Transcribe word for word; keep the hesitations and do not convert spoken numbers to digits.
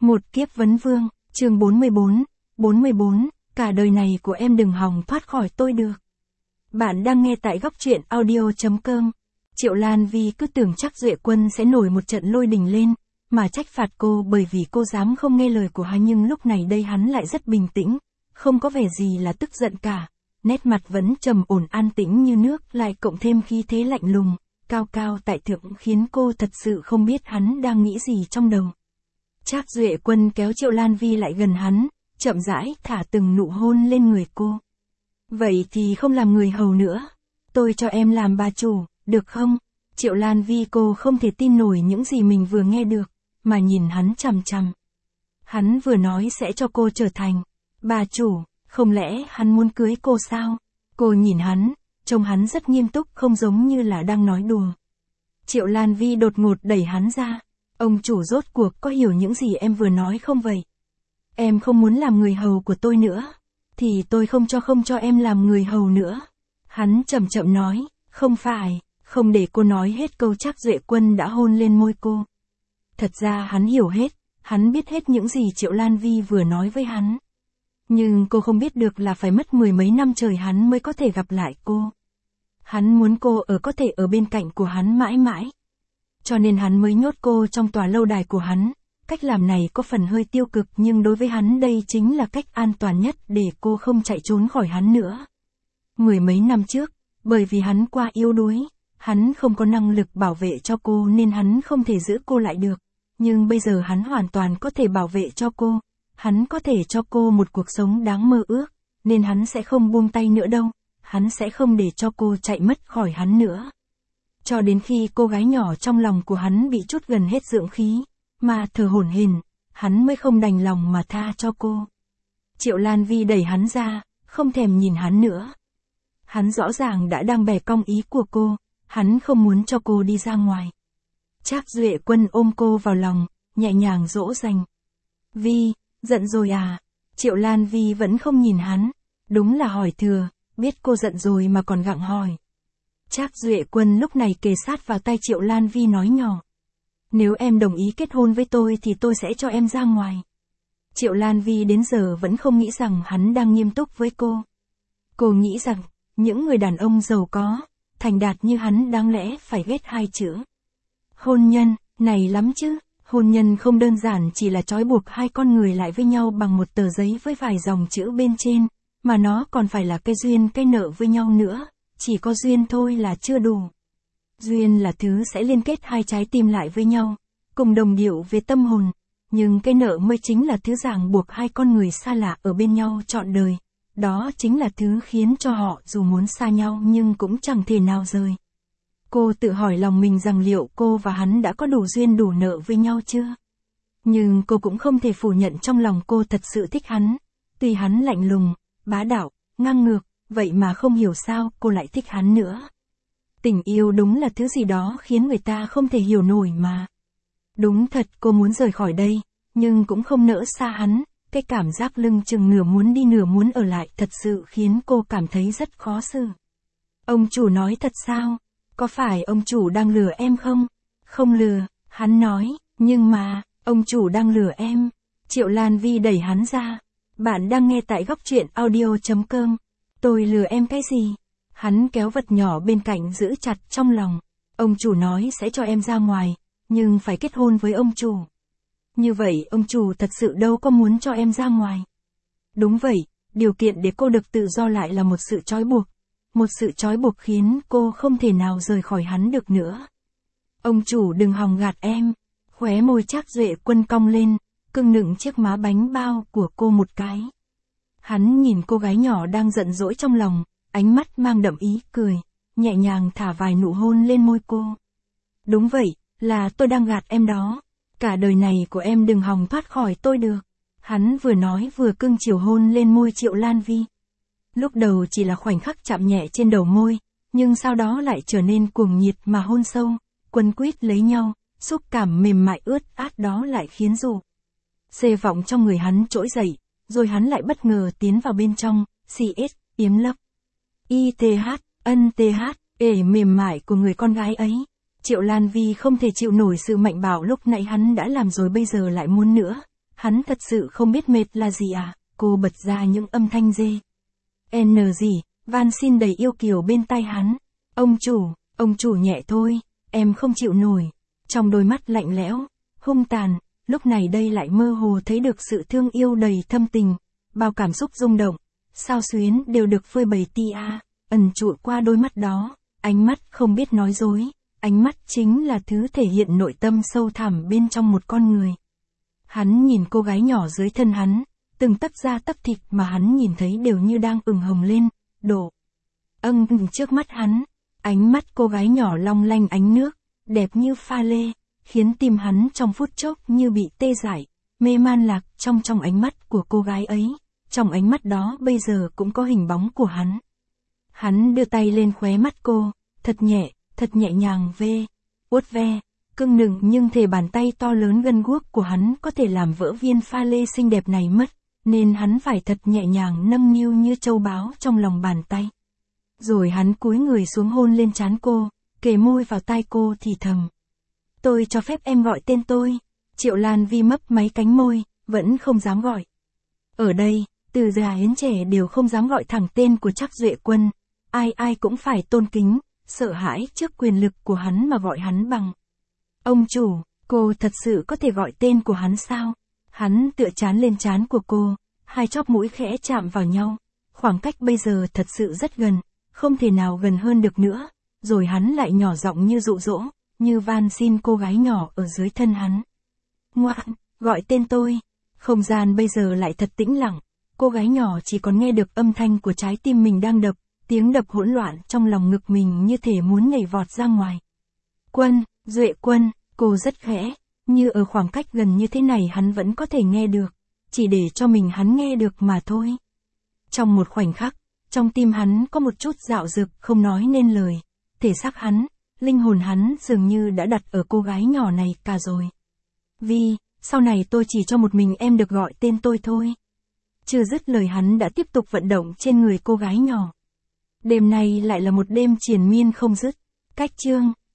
Một kiếp vấn vương, chương bốn mươi bốn, bốn mươi bốn, cả đời này của em đừng hòng thoát khỏi tôi được. Bạn đang nghe tại góc truyện audio chấm com. Triệu Lan Vi cứ tưởng chắc Duệ Quân sẽ nổi một trận lôi đình lên, mà trách phạt cô bởi vì cô dám không nghe lời của hắn, nhưng lúc này đây hắn lại rất bình tĩnh, không có vẻ gì là tức giận cả, nét mặt vẫn trầm ổn an tĩnh như nước, lại cộng thêm khí thế lạnh lùng, cao cao tại thượng khiến cô thật sự không biết hắn đang nghĩ gì trong đầu. Trác Duệ Quân kéo Triệu Lan Vi lại gần hắn, chậm rãi thả từng nụ hôn lên người cô. Vậy thì không làm người hầu nữa, tôi cho em làm bà chủ, được không? Triệu Lan Vi cô không thể tin nổi những gì mình vừa nghe được, mà nhìn hắn chằm chằm. Hắn vừa nói sẽ cho cô trở thành bà chủ, không lẽ hắn muốn cưới cô sao? Cô nhìn hắn, trông hắn rất nghiêm túc, không giống như là đang nói đùa. Triệu Lan Vi đột ngột đẩy hắn ra. Ông chủ rốt cuộc có hiểu những gì em vừa nói không vậy? Em không muốn làm người hầu của tôi nữa, thì tôi không cho không cho em làm người hầu nữa. Hắn chậm chậm nói, không phải, không để cô nói hết câu Trác Duệ Quân đã hôn lên môi cô. Thật ra hắn hiểu hết, hắn biết hết những gì Triệu Lan Vi vừa nói với hắn. Nhưng cô không biết được là phải mất mười mấy năm trời hắn mới có thể gặp lại cô. Hắn muốn cô ở có thể ở bên cạnh của hắn mãi mãi. Cho nên hắn mới nhốt cô trong tòa lâu đài của hắn. Cách làm này có phần hơi tiêu cực, nhưng đối với hắn đây chính là cách an toàn nhất để cô không chạy trốn khỏi hắn nữa. Mười mấy năm trước, bởi vì hắn quá yếu đuối, hắn không có năng lực bảo vệ cho cô nên hắn không thể giữ cô lại được. Nhưng bây giờ hắn hoàn toàn có thể bảo vệ cho cô. Hắn có thể cho cô một cuộc sống đáng mơ ước, nên hắn sẽ không buông tay nữa đâu. Hắn sẽ không để cho cô chạy mất khỏi hắn nữa. Cho đến khi cô gái nhỏ trong lòng của hắn bị trút gần hết dưỡng khí, mà thở hổn hển, hắn mới không đành lòng mà tha cho cô. Triệu Lan Vi đẩy hắn ra, không thèm nhìn hắn nữa. Hắn rõ ràng đã đang bẻ cong ý của cô, hắn không muốn cho cô đi ra ngoài. Trác Duệ Quân ôm cô vào lòng, nhẹ nhàng dỗ dành. Vi, giận rồi à? Triệu Lan Vi vẫn không nhìn hắn, đúng là hỏi thừa, biết cô giận rồi mà còn gặng hỏi. Trác Duệ Quân lúc này kề sát vào tay Triệu Lan Vi nói nhỏ. Nếu em đồng ý kết hôn với tôi thì tôi sẽ cho em ra ngoài. Triệu Lan Vi đến giờ vẫn không nghĩ rằng hắn đang nghiêm túc với cô. Cô nghĩ rằng, những người đàn ông giàu có, thành đạt như hắn đáng lẽ phải ghét hai chữ. Hôn nhân, này lắm chứ, hôn nhân không đơn giản chỉ là trói buộc hai con người lại với nhau bằng một tờ giấy với vài dòng chữ bên trên, mà nó còn phải là cái duyên cái nợ với nhau nữa. Chỉ có duyên thôi là chưa đủ. Duyên là thứ sẽ liên kết hai trái tim lại với nhau, cùng đồng điệu về tâm hồn, nhưng cái nợ mới chính là thứ ràng buộc hai con người xa lạ ở bên nhau trọn đời. Đó chính là thứ khiến cho họ dù muốn xa nhau nhưng cũng chẳng thể nào rời. Cô tự hỏi lòng mình rằng liệu cô và hắn đã có đủ duyên đủ nợ với nhau chưa? Nhưng cô cũng không thể phủ nhận trong lòng cô thật sự thích hắn. Tuy hắn lạnh lùng, bá đạo, ngang ngược, vậy mà không hiểu sao cô lại thích hắn nữa. Tình yêu đúng là thứ gì đó khiến người ta không thể hiểu nổi mà. Đúng thật cô muốn rời khỏi đây, nhưng cũng không nỡ xa hắn. Cái cảm giác lưng chừng nửa muốn đi nửa muốn ở lại thật sự khiến cô cảm thấy rất khó xử. Ông chủ nói thật sao? Có phải ông chủ đang lừa em không? Không lừa, hắn nói, nhưng mà, ông chủ đang lừa em. Triệu Lan Vi đẩy hắn ra. Bạn đang nghe tại góc truyện audio chấm com. Tôi lừa em cái gì? Hắn kéo vật nhỏ bên cạnh giữ chặt trong lòng. Ông chủ nói sẽ cho em ra ngoài, nhưng phải kết hôn với ông chủ. Như vậy ông chủ thật sự đâu có muốn cho em ra ngoài. Đúng vậy, điều kiện để cô được tự do lại là một sự trói buộc. Một sự trói buộc khiến cô không thể nào rời khỏi hắn được nữa. Ông chủ đừng hòng gạt em. Khóe môi Trác Duệ Quân cong lên, cưng nựng chiếc má bánh bao của cô một cái. Hắn nhìn cô gái nhỏ đang giận dỗi trong lòng, ánh mắt mang đậm ý cười, nhẹ nhàng thả vài nụ hôn lên môi cô. Đúng vậy, là tôi đang gạt em đó. Cả đời này của em đừng hòng thoát khỏi tôi được. Hắn vừa nói vừa cưng chiều hôn lên môi Triệu Lan Vi. Lúc đầu chỉ là khoảnh khắc chạm nhẹ trên đầu môi, nhưng sau đó lại trở nên cuồng nhiệt mà hôn sâu, quấn quýt lấy nhau, xúc cảm mềm mại ướt át đó lại khiến dù xê vọng trong người hắn trỗi dậy. Rồi hắn lại bất ngờ tiến vào bên trong, xê ét, yếm lấp. i tê hát, ân tê hát, ể mềm mại của người con gái ấy. Triệu Lan Vi không thể chịu nổi sự mạnh bạo lúc nãy hắn đã làm rồi bây giờ lại muốn nữa. Hắn thật sự không biết mệt là gì à, cô bật ra những âm thanh dê. N gì, van xin đầy yêu kiều bên tai hắn. Ông chủ, ông chủ nhẹ thôi, em không chịu nổi. Trong đôi mắt lạnh lẽo, hung tàn, lúc này đây lại mơ hồ thấy được sự thương yêu đầy thâm tình, bao cảm xúc rung động, sao xuyến đều được phơi bày tia, ẩn trụi qua đôi mắt đó, ánh mắt không biết nói dối, ánh mắt chính là thứ thể hiện nội tâm sâu thẳm bên trong một con người. Hắn nhìn cô gái nhỏ dưới thân hắn, từng tấc da tấc thịt mà hắn nhìn thấy đều như đang ửng hồng lên, đổ âng trước mắt hắn, ánh mắt cô gái nhỏ long lanh ánh nước, đẹp như pha lê, khiến tim hắn trong phút chốc như bị tê dại, mê man lạc trong trong ánh mắt của cô gái ấy, trong ánh mắt đó bây giờ cũng có hình bóng của hắn. Hắn đưa tay lên khóe mắt cô, thật nhẹ, thật nhẹ nhàng vê, uốt ve, cưng nựng nhưng thể bàn tay to lớn gân guốc của hắn có thể làm vỡ viên pha lê xinh đẹp này mất, nên hắn phải thật nhẹ nhàng nâng niu như châu báu trong lòng bàn tay. Rồi hắn cúi người xuống hôn lên trán cô, kề môi vào tai cô thì thầm. Tôi cho phép em gọi tên tôi. Triệu Lan Vi mấp máy cánh môi, vẫn không dám gọi. Ở đây, từ già đến trẻ đều không dám gọi thẳng tên của Trác Duệ Quân. Ai ai cũng phải tôn kính, sợ hãi trước quyền lực của hắn mà gọi hắn bằng. Ông chủ, cô thật sự có thể gọi tên của hắn sao? Hắn tựa trán lên trán của cô, hai chóp mũi khẽ chạm vào nhau. Khoảng cách bây giờ thật sự rất gần, không thể nào gần hơn được nữa. Rồi hắn lại nhỏ giọng như dụ dỗ, như van xin cô gái nhỏ ở dưới thân hắn. Ngoan, gọi tên tôi. Không gian bây giờ lại thật tĩnh lặng, cô gái nhỏ chỉ còn nghe được âm thanh của trái tim mình đang đập, tiếng đập hỗn loạn trong lòng ngực mình như thể muốn nhảy vọt ra ngoài. Quân, Duệ Quân, cô rất khẽ, như ở khoảng cách gần như thế này hắn vẫn có thể nghe được, chỉ để cho mình hắn nghe được mà thôi. Trong một khoảnh khắc, trong tim hắn có một chút dạo dực không nói nên lời, thể xác hắn, linh hồn hắn dường như đã đặt ở cô gái nhỏ này cả rồi. Vi, sau này tôi chỉ cho một mình em được gọi tên tôi thôi. Chưa dứt lời hắn đã tiếp tục vận động trên người cô gái nhỏ. Đêm nay lại là một đêm triền miên không dứt. Cách chương